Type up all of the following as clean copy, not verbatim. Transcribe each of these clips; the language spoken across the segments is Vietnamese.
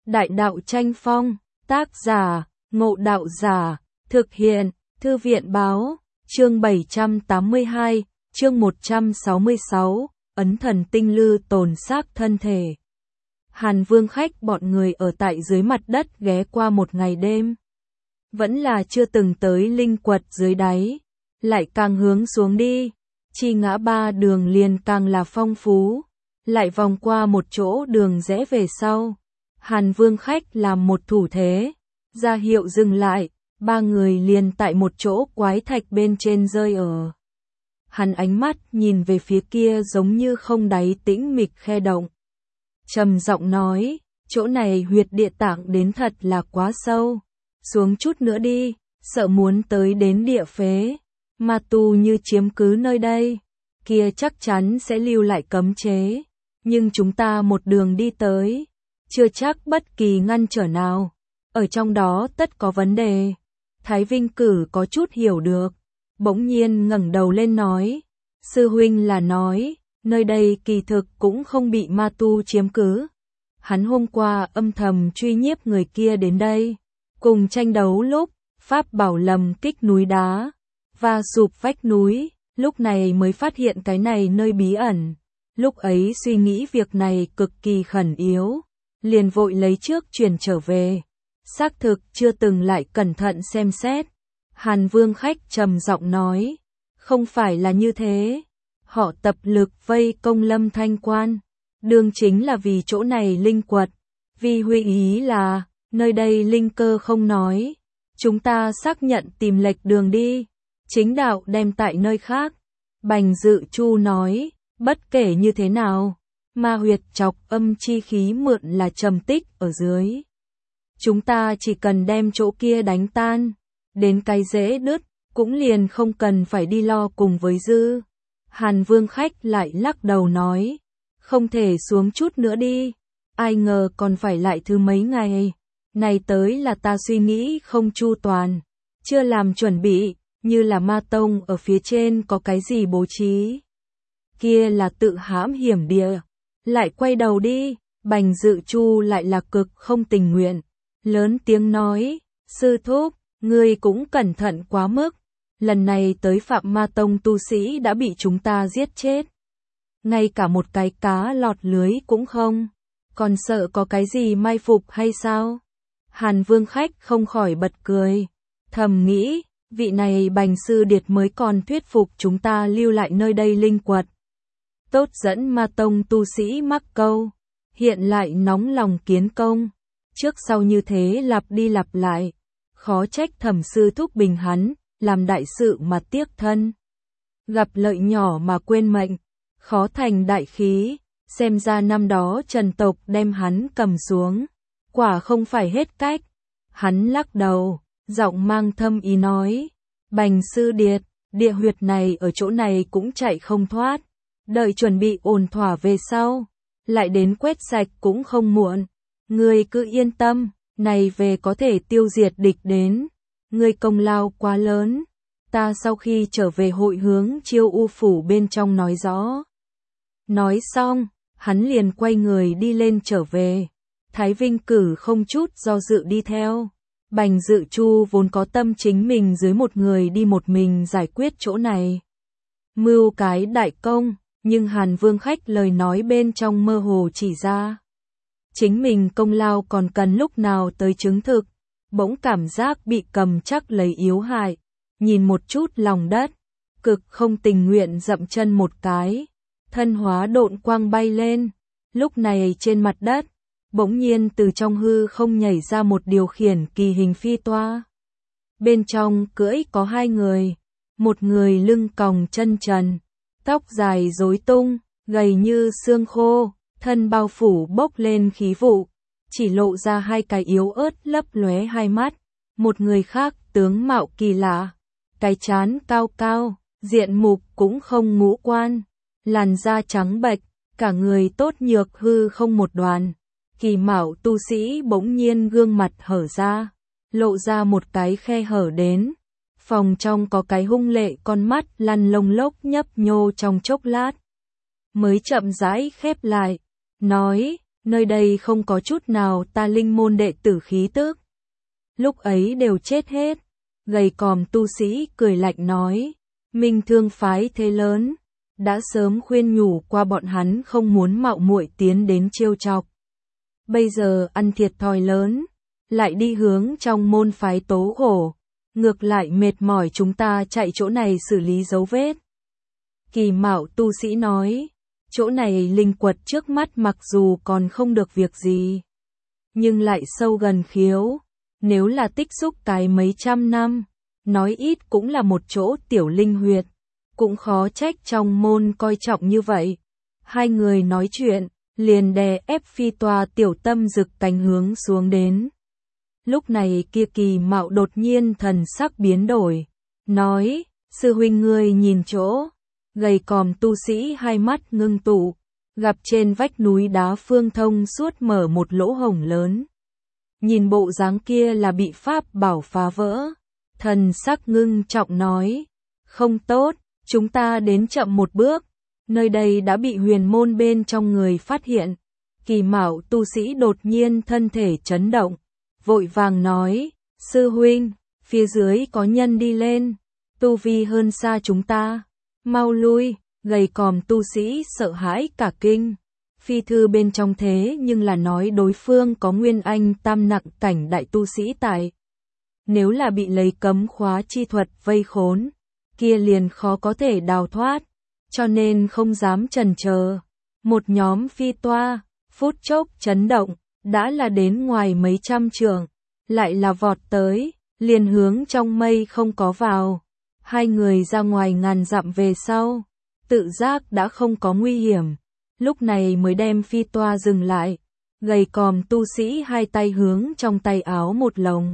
Đại đạo tranh phong, tác giả, Ngộ Đạo Giả, thực hiện, Thư viện báo, chương 782, chương 166, ấn thần tinh lư tồn xác thân thể. Hàn Vương khách bọn người ở tại dưới mặt đất ghé qua một ngày đêm. Vẫn là chưa từng tới linh quật dưới đáy, lại càng hướng xuống đi, chi ngã ba đường liền càng là phong phú, lại vòng qua một chỗ đường rẽ về sau. Hàn Vương khách làm một thủ thế, ra hiệu dừng lại, ba người liền tại một chỗ quái thạch bên trên rơi ở. Hắn ánh mắt nhìn về phía kia giống như không đáy tĩnh mịch khe động. Trầm giọng nói, chỗ này huyệt địa tạng đến thật là quá sâu, xuống chút nữa đi, sợ muốn tới đến địa phế. Ma tu như chiếm cứ nơi đây, kia chắc chắn sẽ lưu lại cấm chế, nhưng chúng ta một đường đi tới, chưa chắc bất kỳ ngăn trở nào, ở trong đó tất có vấn đề. Thái Vinh Cử có chút hiểu được, bỗng nhiên ngẩng đầu lên nói, sư huynh là nói, nơi đây kỳ thực cũng không bị ma tu chiếm cứ. Hắn hôm qua âm thầm truy nhiếp người kia đến đây, cùng tranh đấu lúc, pháp bảo lầm kích núi đá, và sụp vách núi, lúc này mới phát hiện cái này nơi bí ẩn. Lúc ấy suy nghĩ việc này cực kỳ khẩn yếu, liền vội lấy trước chuyển trở về. Xác thực chưa từng lại cẩn thận xem xét. Hàn Vương khách trầm giọng nói, không phải là như thế. Họ tập lực vây công Lâm Thanh Quan, đương chính là vì chỗ này linh quật. Vì huy ý là, nơi đây linh cơ không nói. Chúng ta xác nhận tìm lệch đường đi, chính đạo đem tại nơi khác. Bành Dự Chu nói, bất kể như thế nào, ma huyệt chọc âm chi khí mượn là trầm tích ở dưới. Chúng ta chỉ cần đem chỗ kia đánh tan, đến cái dễ đứt, cũng liền không cần phải đi lo cùng với dư. Hàn Vương khách lại lắc đầu nói, không thể xuống chút nữa đi, ai ngờ còn phải lại thứ mấy ngày. Này tới là ta suy nghĩ không chu toàn, chưa làm chuẩn bị, như là ma tông ở phía trên có cái gì bố trí. Kia là tự hãm hiểm địa, lại quay đầu đi. Bành Dự Chu lại là cực không tình nguyện, lớn tiếng nói, sư thúc, ngươi cũng cẩn thận quá mức, lần này tới Phạm Ma Tông tu sĩ đã bị chúng ta giết chết. Ngay cả một cái cá lọt lưới cũng không, còn sợ có cái gì mai phục hay sao? Hàn Vương khách không khỏi bật cười, thầm nghĩ, vị này Bành Sư Điệt mới còn thuyết phục chúng ta lưu lại nơi đây linh quật. Tốt dẫn Ma Tông tu sĩ mắc câu, hiện lại nóng lòng kiến công, trước sau như thế lặp đi lặp lại, khó trách Thẩm sư thúc bình hắn, làm đại sự mà tiếc thân. Gặp lợi nhỏ mà quên mệnh, khó thành đại khí, xem ra năm đó Trần tộc đem hắn cầm xuống, quả không phải hết cách. Hắn lắc đầu, giọng mang thâm ý nói, Bành Sư Điệt, địa huyệt này ở chỗ này cũng chạy không thoát, đợi chuẩn bị ổn thỏa về sau, lại đến quét sạch cũng không muộn. Ngươi cứ yên tâm, này về có thể tiêu diệt địch đến. Ngươi công lao quá lớn, ta sau khi trở về hội hướng Chiêu U phủ bên trong nói rõ. Nói xong, hắn liền quay người đi lên trở về. Thái Vinh Cử không chút do dự đi theo. Bành Dự Chu vốn có tâm chính mình dưới một người đi một mình giải quyết chỗ này, mưu cái đại công, nhưng Hàn Vương khách lời nói bên trong mơ hồ chỉ ra, chính mình công lao còn cần lúc nào tới chứng thực. Bỗng cảm giác bị cầm chắc lấy yếu hại, nhìn một chút lòng đất, cực không tình nguyện dậm chân một cái, thân hóa độn quang bay lên. Lúc này trên mặt đất, bỗng nhiên từ trong hư không nhảy ra một điều khiển kỳ hình phi toa. Bên trong cưỡi có hai người, một người lưng còng chân trần, tóc dài rối tung, gầy như xương khô, thân bao phủ bốc lên khí vụ, chỉ lộ ra hai cái yếu ớt lấp lóe hai mắt. Một người khác tướng mạo kỳ lạ, cái trán cao cao, diện mục cũng không ngũ quan, làn da trắng bệch, cả người tốt nhược hư không một đoàn. Kỳ mạo tu sĩ bỗng nhiên gương mặt hở ra, lộ ra một cái khe hở đến. Phòng trong có cái hung lệ con mắt lăn lông lốc nhấp nhô trong chốc lát, mới chậm rãi khép lại, nói, nơi đây không có chút nào ta linh môn đệ tử khí tức. Lúc ấy đều chết hết. Gầy còm tu sĩ cười lạnh nói, Minh Thương phái thế lớn, đã sớm khuyên nhủ qua bọn hắn không muốn mạo muội tiến đến trêu chọc. Bây giờ ăn thiệt thòi lớn, lại đi hướng trong môn phái tố khổ, ngược lại mệt mỏi chúng ta chạy chỗ này xử lý dấu vết. Kỳ mạo tu sĩ nói, chỗ này linh quật trước mắt mặc dù còn không được việc gì, nhưng lại sâu gần khiếu, nếu là tích xúc cái mấy trăm năm, nói ít cũng là một chỗ tiểu linh huyệt, cũng khó trách trong môn coi trọng như vậy. Hai người nói chuyện, liền đè ép phi toa tiểu tâm rực cánh hướng xuống đến. Lúc này kia Kỳ mạo đột nhiên thần sắc biến đổi, nói, sư huynh ngươi nhìn chỗ. Gầy còm tu sĩ hai mắt ngưng tụ, gặp trên vách núi đá phương thông suốt mở một lỗ hổng lớn. Nhìn bộ dáng kia là bị pháp bảo phá vỡ. Thần sắc ngưng trọng nói, không tốt, chúng ta đến chậm một bước, nơi đây đã bị huyền môn bên trong người phát hiện. Kỳ mạo tu sĩ đột nhiên thân thể chấn động, vội vàng nói, sư huynh, phía dưới có nhân đi lên, tu vi hơn xa chúng ta, mau lui. Gầy còm tu sĩ sợ hãi cả kinh. Phi thư bên trong thế nhưng là nói đối phương có nguyên anh tam nặng cảnh đại tu sĩ tại. Nếu là bị lấy cấm khóa chi thuật vây khốn, kia liền khó có thể đào thoát, cho nên không dám chần chờ. Một nhóm phi toa, phút chốc chấn động, đã là đến ngoài mấy trăm trượng, lại là vọt tới, liền hướng trong mây không có vào. Hai người ra ngoài ngàn dặm về sau, tự giác đã không có nguy hiểm, lúc này mới đem phi toa dừng lại. Gầy còm tu sĩ hai tay hướng trong tay áo một lồng.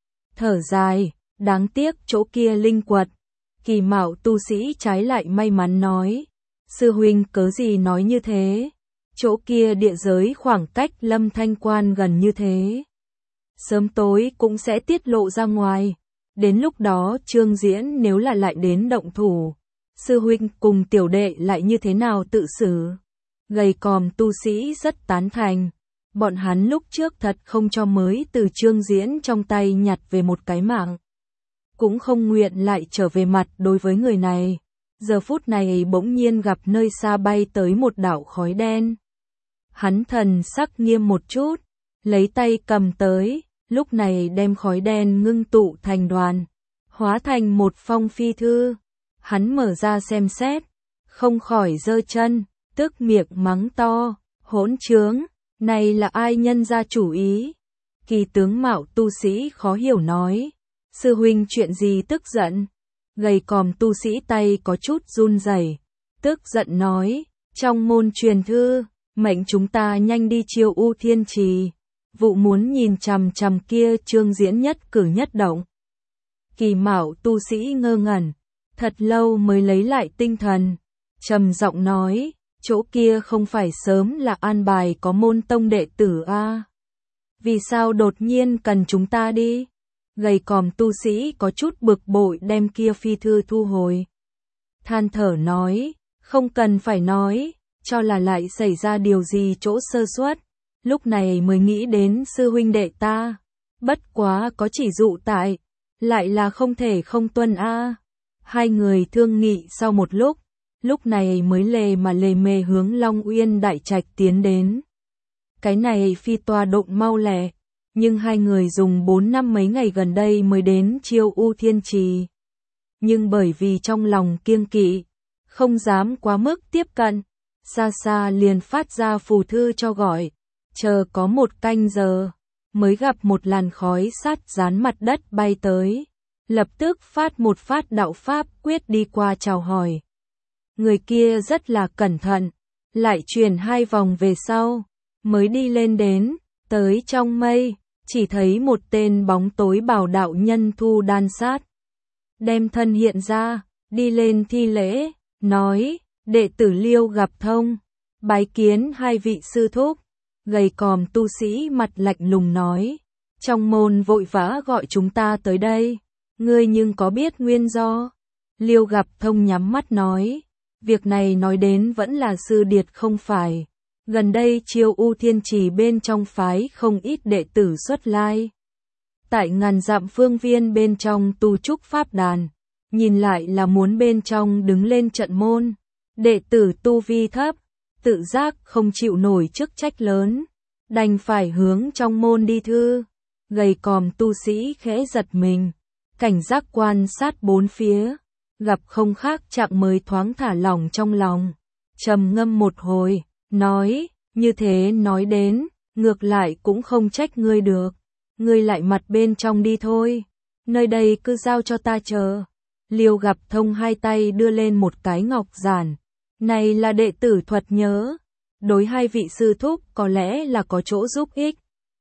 Thở dài, đáng tiếc chỗ kia linh quật. Kỳ mạo tu sĩ trái lại may mắn nói, sư huynh cớ gì nói như thế, chỗ kia địa giới khoảng cách Lâm Thanh Quan gần như thế, sớm tối cũng sẽ tiết lộ ra ngoài, đến lúc đó Trương Diễn nếu là lại đến động thủ, sư huynh cùng tiểu đệ lại như thế nào tự xử. Gầy còm tu sĩ rất tán thành, bọn hắn lúc trước thật không cho mới từ Trương Diễn trong tay nhặt về một cái mạng, cũng không nguyện lại trở về mặt đối với người này. Giờ phút này bỗng nhiên gặp nơi xa bay tới một đạo khói đen. Hắn thần sắc nghiêm một chút, lấy tay cầm tới, lúc này đem khói đen ngưng tụ thành đoàn, hóa thành một phong phi thư. Hắn mở ra xem xét, không khỏi giơ chân, tức miệng mắng to, hỗn trướng, này là ai nhân ra chủ ý. Kỳ tướng mạo tu sĩ khó hiểu nói, sư huynh chuyện gì tức giận. Gầy còm tu sĩ tay có chút run rẩy, tức giận nói, trong môn truyền thư, mệnh chúng ta nhanh đi chiêu U Thiên Trì, vụ muốn nhìn chằm chằm kia Trương Diễn nhất cử nhất động. Kỳ mạo tu sĩ ngơ ngẩn, thật lâu mới lấy lại tinh thần, trầm giọng nói, chỗ kia không phải sớm là an bài có môn tông đệ tử a? Vì sao đột nhiên cần chúng ta đi? Gầy còm tu sĩ có chút bực bội đem kia phi thư thu hồi. Than thở nói, không cần phải nói, cho là lại xảy ra điều gì chỗ sơ suất, lúc này mới nghĩ đến sư huynh đệ ta. Bất quá có chỉ dụ tại, lại là không thể không tuân a. Hai người thương nghị sau một lúc này mới lề mà lề mề hướng Long Uyên Đại Trạch tiến đến. Cái này phi toa động mau lẹ, nhưng hai người dùng 4 năm mấy ngày gần đây mới đến chiêu U Thiên Trì. Nhưng bởi vì trong lòng kiêng kỵ, không dám quá mức tiếp cận, xa xa liền phát ra phù thư cho gọi, chờ có một canh giờ, mới gặp một làn khói sắt dán mặt đất bay tới, lập tức phát một phát đạo pháp quyết đi qua chào hỏi. Người kia rất là cẩn thận, lại truyền 2 vòng về sau, mới đi lên đến, tới trong mây, chỉ thấy một tên bóng tối bảo đạo nhân thu đan sát. Đem thân hiện ra, đi lên thi lễ, nói, đệ tử Liêu gặp thông, bái kiến 2 vị sư thúc. Gầy còm tu sĩ mặt lạnh lùng nói, trong môn vội vã gọi chúng ta tới đây, ngươi nhưng có biết nguyên do? Liêu gặp thông nhắm mắt nói, việc này nói đến vẫn là sư điệt không phải. Gần đây Chiêu U Thiên Trì bên trong phái không ít đệ tử xuất lai. Tại ngàn dặm phương viên bên trong tu trúc pháp đàn, nhìn lại là muốn bên trong đứng lên trận môn. Đệ tử tu vi thấp, tự giác không chịu nổi chức trách lớn, đành phải hướng trong môn đi thư. Gầy còm tu sĩ khẽ giật mình, cảnh giác quan sát bốn phía, gặp không khác chạng mới thoáng thả lỏng trong lòng. Trầm ngâm một hồi, nói, như thế nói đến, ngược lại cũng không trách ngươi được. Ngươi lại mặt bên trong đi thôi, nơi đây cứ giao cho ta chờ. Liêu Gặp Thông hai tay đưa lên một cái ngọc giản. Này là đệ tử thuật nhớ, đối hai vị sư thúc có lẽ là có chỗ giúp ích.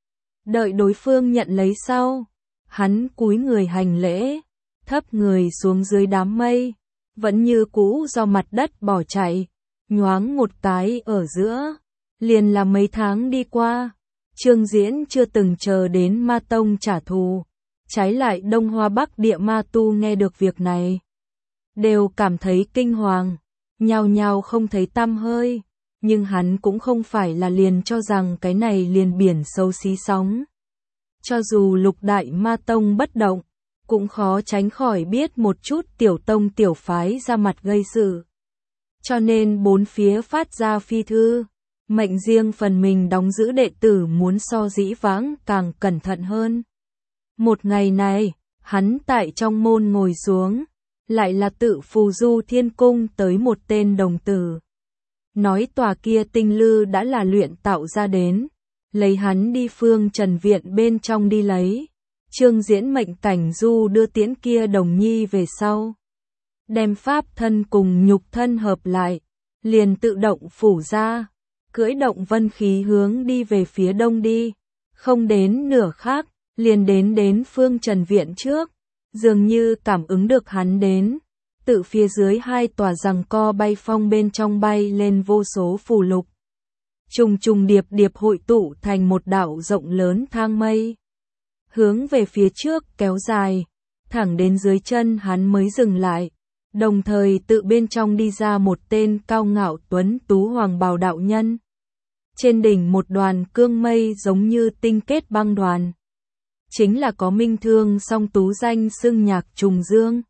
Đợi đối phương nhận lấy sau, hắn cúi người hành lễ, thấp người xuống dưới đám mây, vẫn như cũ do mặt đất bỏ chạy, nhoáng một cái ở giữa, liền là mấy tháng đi qua. Trương Diễn chưa từng chờ đến Ma Tông trả thù, trái lại Đông Hoa Bắc Địa ma tu nghe được việc này, đều cảm thấy kinh hoàng, nhao nhao không thấy tăm hơi, nhưng hắn cũng không phải là liền cho rằng cái này liền biển xấu xí sóng. Cho dù Lục Đại Ma Tông bất động, cũng khó tránh khỏi biết một chút tiểu tông tiểu phái ra mặt gây sự. Cho nên bốn phía phát ra phi thư, mệnh riêng phần mình đóng giữ đệ tử muốn so dĩ vãng càng cẩn thận hơn. Một ngày này, hắn tại trong môn ngồi xuống, lại là tự phù du thiên cung tới một tên đồng tử. Nói tòa kia tinh lư đã là luyện tạo ra đến, lấy hắn đi Phương Trần Viện bên trong đi lấy. Trương Diễn mệnh Cảnh Du đưa tiễn kia đồng nhi về sau. Đem pháp thân cùng nhục thân hợp lại, liền tự động phủ ra, cưỡi động vân khí hướng đi về phía đông đi. Không đến nửa khắc, liền đến Phương Trần Viện trước, dường như cảm ứng được hắn đến. Tự phía dưới hai tòa giằng co bay phong bên trong bay lên vô số phù lục. Trùng trùng điệp điệp hội tụ thành một đạo rộng lớn thang mây. Hướng về phía trước kéo dài, thẳng đến dưới chân hắn mới dừng lại. Đồng thời tự bên trong đi ra một tên cao ngạo tuấn tú hoàng bào đạo nhân. Trên đỉnh một đoàn cương mây giống như tinh kết băng đoàn. Chính là có Minh Thương song tú danh xưng Nhạc Trùng Dương.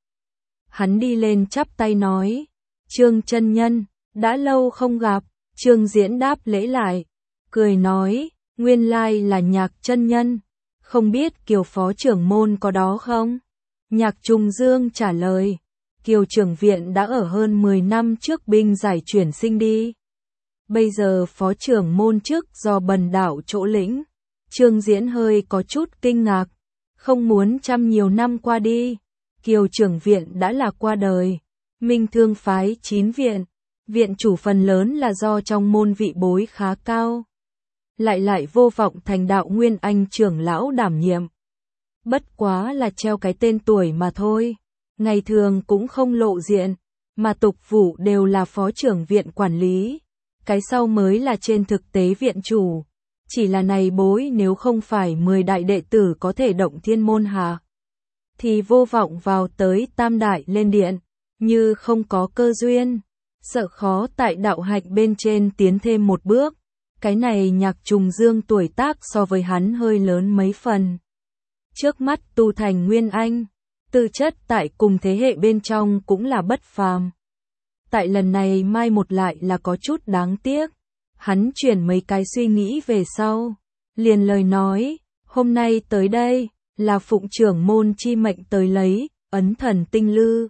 Hắn đi lên chắp tay nói, Trương chân nhân, đã lâu không gặp. Trương Diễn đáp lễ lại, cười nói, nguyên lai là Nhạc chân nhân, không biết Kiều phó trưởng môn có đó không? Nhạc Trùng Dương trả lời, Kiều trưởng viện đã ở hơn 10 năm trước binh giải chuyển sinh đi. Bây giờ phó trưởng môn chức do Bần đạo chỗ lĩnh. Trương Diễn hơi có chút kinh ngạc, không muốn trăm nhiều năm qua đi, Kiều trưởng viện đã là qua đời. Minh Thương phái 9 viện, viện chủ phần lớn là do trong môn vị bối khá cao. Lại vô vọng thành đạo nguyên anh trưởng lão đảm nhiệm. Bất quá là treo cái tên tuổi mà thôi, ngày thường cũng không lộ diện, mà tục vụ đều là phó trưởng viện quản lý. Cái sau mới là trên thực tế viện chủ. Chỉ là này bối nếu không phải 10 đại đệ tử có thể động thiên môn hạ, thì vô vọng vào tới tam đại lên điện, như không có cơ duyên, sợ khó tại đạo hạnh bên trên tiến thêm một bước. Cái này Nhạc Trùng Dương tuổi tác so với hắn hơi lớn mấy phần. Trước mắt tu thành nguyên anh, tư chất tại cùng thế hệ bên trong cũng là bất phàm. Tại lần này mai một lại là có chút đáng tiếc. Hắn chuyển mấy cái suy nghĩ về sau, liền lời nói, hôm nay tới đây, là phụng trưởng môn chi mệnh tới lấy, ấn thần tinh lư.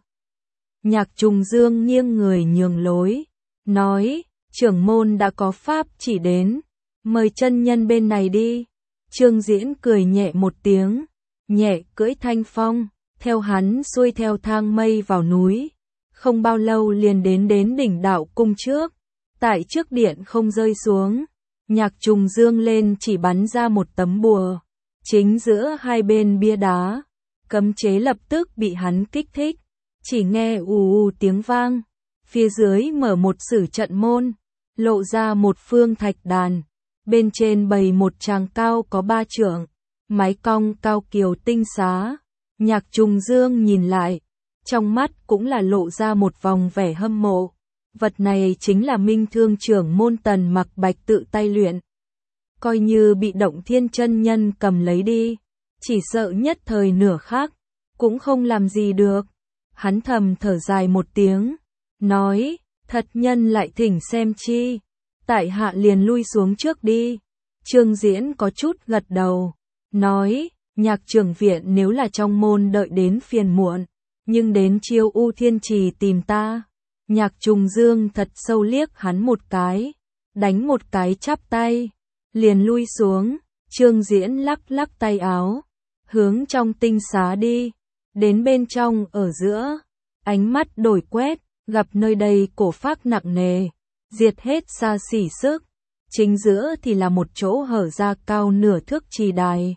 Nhạc Trùng Dương nghiêng người nhường lối, nói, trưởng môn đã có pháp chỉ đến, mời chân nhân bên này đi. Trương Diễn cười nhẹ một tiếng, nhẹ cưỡi thanh phong, theo hắn xuôi theo thang mây vào núi, không bao lâu liền đến đỉnh đạo cung trước. Tại trước điện không rơi xuống, Nhạc Trùng Dương lên chỉ bắn ra một tấm bùa, chính giữa hai bên bia đá, cấm chế lập tức bị hắn kích thích, chỉ nghe ù ù tiếng vang, phía dưới mở một sử trận môn, lộ ra một phương thạch đàn, bên trên bày một tràng cao có 3 trượng, mái cong cao kiều tinh xá. Nhạc Trùng Dương nhìn lại, trong mắt cũng là lộ ra một vòng vẻ hâm mộ. Vật này chính là Minh Thương trưởng môn Tần Mặc Bạch tự tay luyện. Coi như bị Động Thiên chân nhân cầm lấy đi, chỉ sợ nhất thời nửa khắc cũng không làm gì được. Hắn thầm thở dài một tiếng, nói, thật nhân lại thỉnh xem chi, tại hạ liền lui xuống trước đi. Trương Diễn có chút gật đầu, nói, Nhạc trưởng viện nếu là trong môn đợi đến phiền muộn, nhưng đến Chiêu U Thiên Trì tìm ta. Nhạc Trùng Dương thật sâu liếc hắn một cái, đánh một cái chắp tay, liền lui xuống. Trương Diễn lắc lắc tay áo, hướng trong tinh xá đi, đến bên trong ở giữa, ánh mắt đổi quét, gặp nơi đây cổ phác nặng nề, diệt hết xa xỉ sức, chính giữa thì là một chỗ hở ra cao nửa thước trì đài.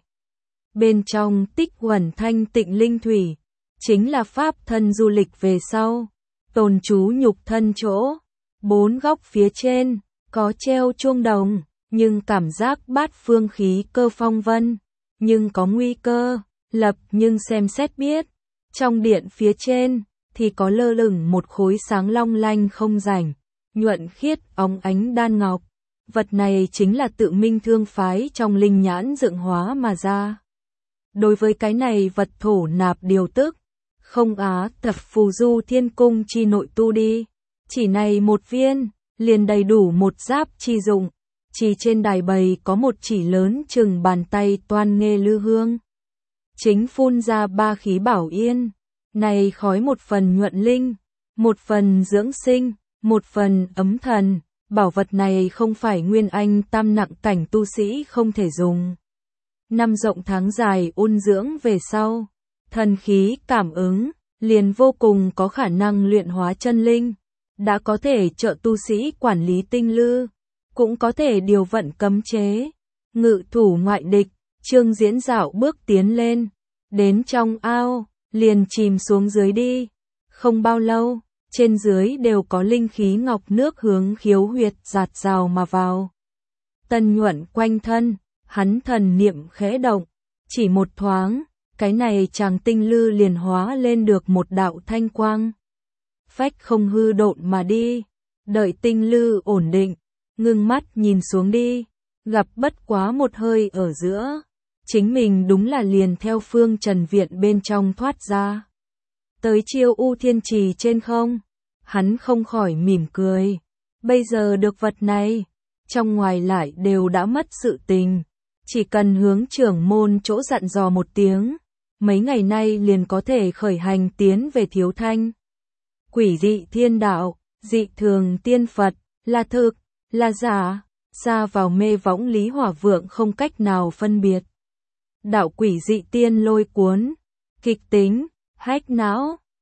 Bên trong tích uẩn thanh tịnh linh thủy, chính là pháp thân du lịch về sau, tồn trú nhục thân chỗ. Bốn góc phía trên, có treo chuông đồng, nhưng cảm giác bát phương khí cơ phong vân, nhưng có nguy cơ, lập nhưng xem xét biết. Trong điện phía trên, thì có lơ lửng một khối sáng long lanh không rảnh, nhuận khiết óng ánh đan ngọc. Vật này chính là tự Minh Thương phái trong linh nhãn dựng hóa mà ra. Đối với cái này vật thổ nạp điều tức, không á tập phù du thiên cung chi nội tu đi. Chỉ này một viên, liền đầy đủ một giáp chi dụng. Chỉ trên đài bày có một chỉ lớn chừng bàn tay toan nghê lư hương. Chính phun ra ba khí bảo yên. Này khói một phần nhuận linh, một phần dưỡng sinh, một phần ấm thần. Bảo vật này không phải nguyên anh tam nặng cảnh tu sĩ không thể dùng. Năm rộng tháng dài ôn dưỡng về sau, thần khí cảm ứng, liền vô cùng có khả năng luyện hóa chân linh. Đã có thể trợ tu sĩ quản lý tinh lư, cũng có thể điều vận cấm chế, ngự thủ ngoại địch. Trương Diễn dạo bước tiến lên, đến trong ao, liền chìm xuống dưới đi. Không bao lâu, trên dưới đều có linh khí ngọc nước hướng khiếu huyệt giạt rào mà vào. Tân nhuận quanh thân, hắn thần niệm khẽ động, chỉ một thoáng, cái này chàng tinh lư liền hóa lên được một đạo thanh quang. Phách không hư độn mà đi, đợi tinh lư ổn định, ngưng mắt nhìn xuống đi, gặp bất quá một hơi ở giữa, chính mình đúng là liền theo phương trần viện bên trong thoát ra. Tới Chiêu U Thiên Trì trên không, hắn không khỏi mỉm cười, bây giờ được vật này, trong ngoài lại đều đã mất sự tình, chỉ cần hướng trưởng môn chỗ dặn dò một tiếng, mấy ngày nay liền có thể khởi hành tiến về Thiếu Thanh. Quỷ dị thiên đạo, dị thường tiên Phật, là thực, là giả, xa vào mê võng Lý Hỏa Vượng không cách nào phân biệt. Đạo quỷ dị tiên lôi cuốn, kịch tính, hách não,